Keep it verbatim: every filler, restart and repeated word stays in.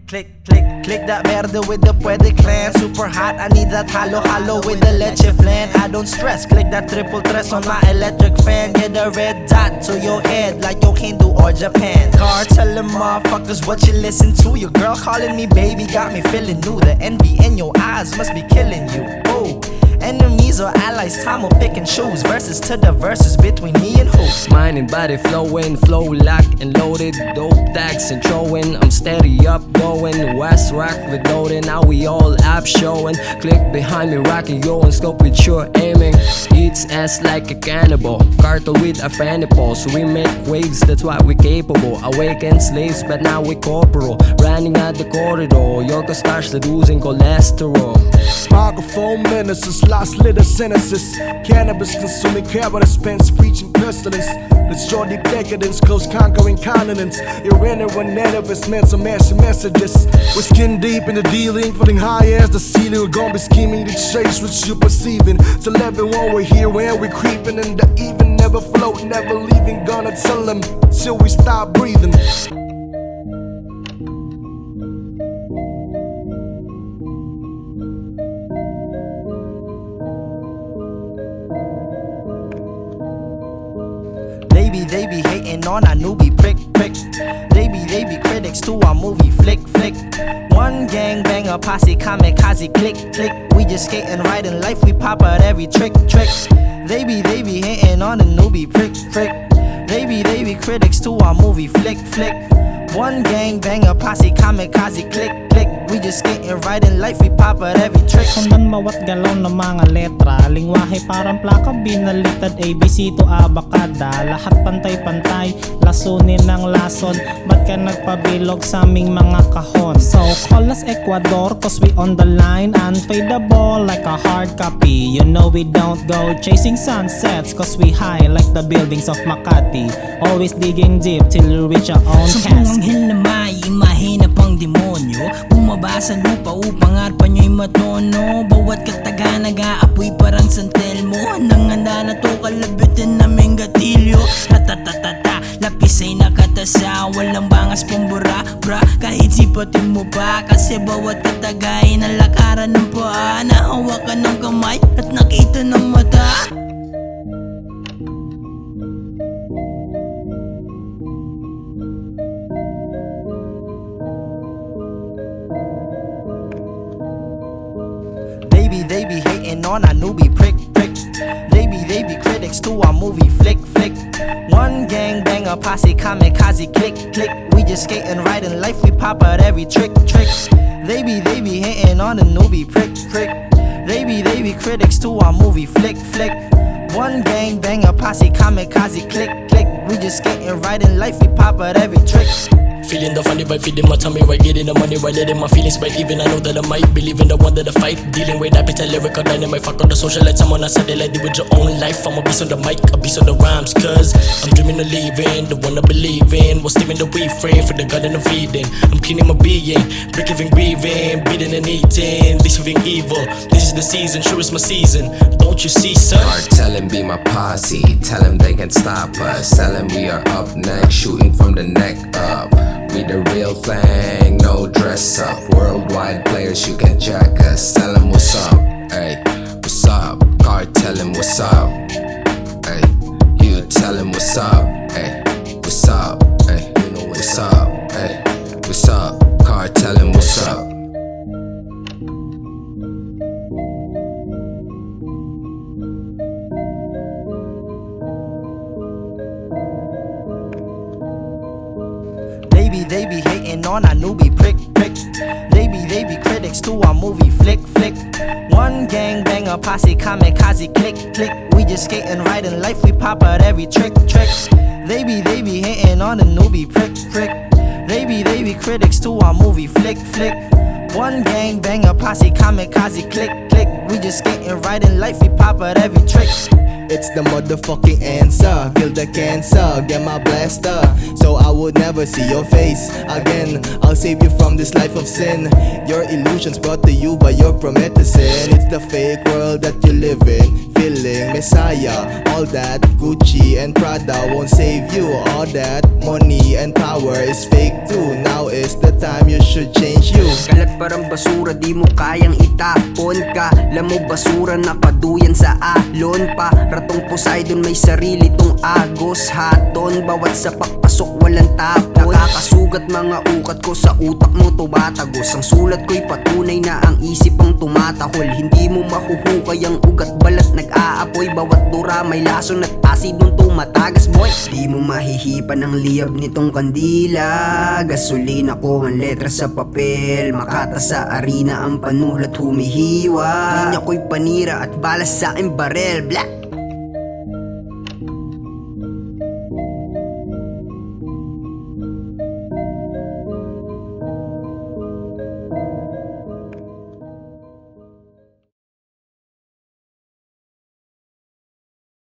click, click, click that merde with the pwede clan. Super hot, I need that halo halo with the leche flan. I don't stress, click that triple tres on my electric fan. Get a red dot to your head like yo Hindu or Japan. Cartel them motherfuckers, what you listen to? Your girl calling me baby got me feeling new. The envy in your eyes must be killing you. Oh, enemies or allies, time will pick and choose. Verses to the verses between me and who? Mind and body flowing, flow locked and loaded. Dope tags and throwing, I'm steady up going. West rock with loading, now we all app showing. Click behind me, rocking yo and scope with sure aiming. Eats ass like a cannibal, cartel with a fanny pulse. We make waves, that's what we capable. Awakened slaves, but now we corporal. Running out the corridor, yoga starts losing cholesterol. Microphone menaces, lost little sentences. Cannabis consuming carrot spends preaching pestilence. Destroy the decadence, close conquering continents. Irreverent nervous men, some mashing messages. We're skin deep in the dealing, floating high as the ceiling. We're gonna be scheming to chase what you're perceiving. Till everyone we're here where we're creeping. And the even never float, never leaving. Gonna tell them till we stop breathing. They be, they be hating on our newbie prick, prick. They be, they be critics to our movie flick, flick. One gang banger posse kamikaze click, click. We just skating right in life, we pop out every trick, trick. They be, they be hating on the newbie prick, prick. They be, they be critics to our movie flick, flick. One gang banger posse kamikaze click, click. We just skating right in life, we pop out every trick. Sundan bawat galaw ng mga letra. Lingwahe parang plaka, binalitad A B C to abakada. Lahat pantay-pantay, lasunin ng lason. Ba't ka nagpabilog sa aming mga kahon? So call us Ecuador, cause we on the line. Unfadable like a hard copy. You know we don't go chasing sunsets, cause we high like the buildings of Makati. Always digging deep till we reach our own casket. Sampung anghel na may imahe na pang demonyo, bumaba sa lupa upang arpan nyo'y matono. Bawat kataga nag-aapoy parang santel mo. Nang handa na to kalabitin naming gatilyo. Ratatatata, lapis ay nakatasa. Walang bangas pambura, bra, kahit sipatin mo pa. Kasi bawat kataga ay nalakaran ng paa. Nahawakan ng kamay at nakita ng mata. They be, they be hating on our newbie prick, prick. They be, they be critics to our movie flick, flick. One gang banger posse kamikaze click, click. We just skating right in life, we pop out every trick, trick. They be, they be hating on the newbie prick, prick. They be, they be critics to our movie flick, flick. One gang banger posse kamikaze click, click. We just skating right in life, we pop out every trick. Feeling the funny vibe, feeding my tummy right, getting the money right, letting my feelings bite. Even I know that I might believe in the one that I fight. Dealing with appetite, lyrical dynamite, fuck on the socialite. Someone I said they like with your own life. I'm a beast on the mic, a beast on the rhymes. Cause I'm dreaming of leaving, the one I believe in. Was steaming the weed frame for the garden of feeding. I'm cleaning my being, breaking and grieving, beating and eating, deceiving evil. This is the season, sure it's my season. Don't you see, son? Cartel and be my posse, tell them they can stop us. Tell them we are up next, shooting from the neck up. We the real thing, no dress up. Worldwide players, you can check us. Tell them what's up, hey, what's up? Cartel and what's up, hey. You tell them what's up, hey, what's up, hey. You know what's up, hey, what's up? Cartel and what's up? They be, they be hating on our newbie prick, prick. They be, they be critics to our movie flick, flick. One gang banger posse kamikaze click, click. We just skating right in life, we pop out every trick, trick. They be, they be hating on the newbie prick, prick. They be, they be critics to our movie flick, flick. One gang banger posse kamikaze click, click. We just skating right in life, we pop out every trick. It's the motherfucking answer. Kill the cancer, get my blaster, so I would never see your face again. I'll save you from this life of sin. Your illusions brought to you by your promethazine. It's the fake world that you live in. feeling Messiah. All that Gucci and Prada won't save you. All that money and power is fake too. Now is the time you should change you. Kalat parang basura, di mo kayang itapon ka. Alam mo basura na paduyan sa alon pa. Ratong Poseidon may sarili tong agos haton. Bawat sa pakpasok walang tapon. Nakakasugat mga ukat ko sa utak mo tumatagos. Ang sulat ko'y patunay na ang isip ang tumatahol. Hindi mo mahuhukay ang ugat balat nag-aapoy. Bawat dura may lason at asid nung tumatagas boy. Di mo mahihipan ang liyab nitong kandila. Gasolina ko ang letra sa papel. Makata sa arena ang panulat humihiwa. Linya ko'y panira at balas sa aking barel. Black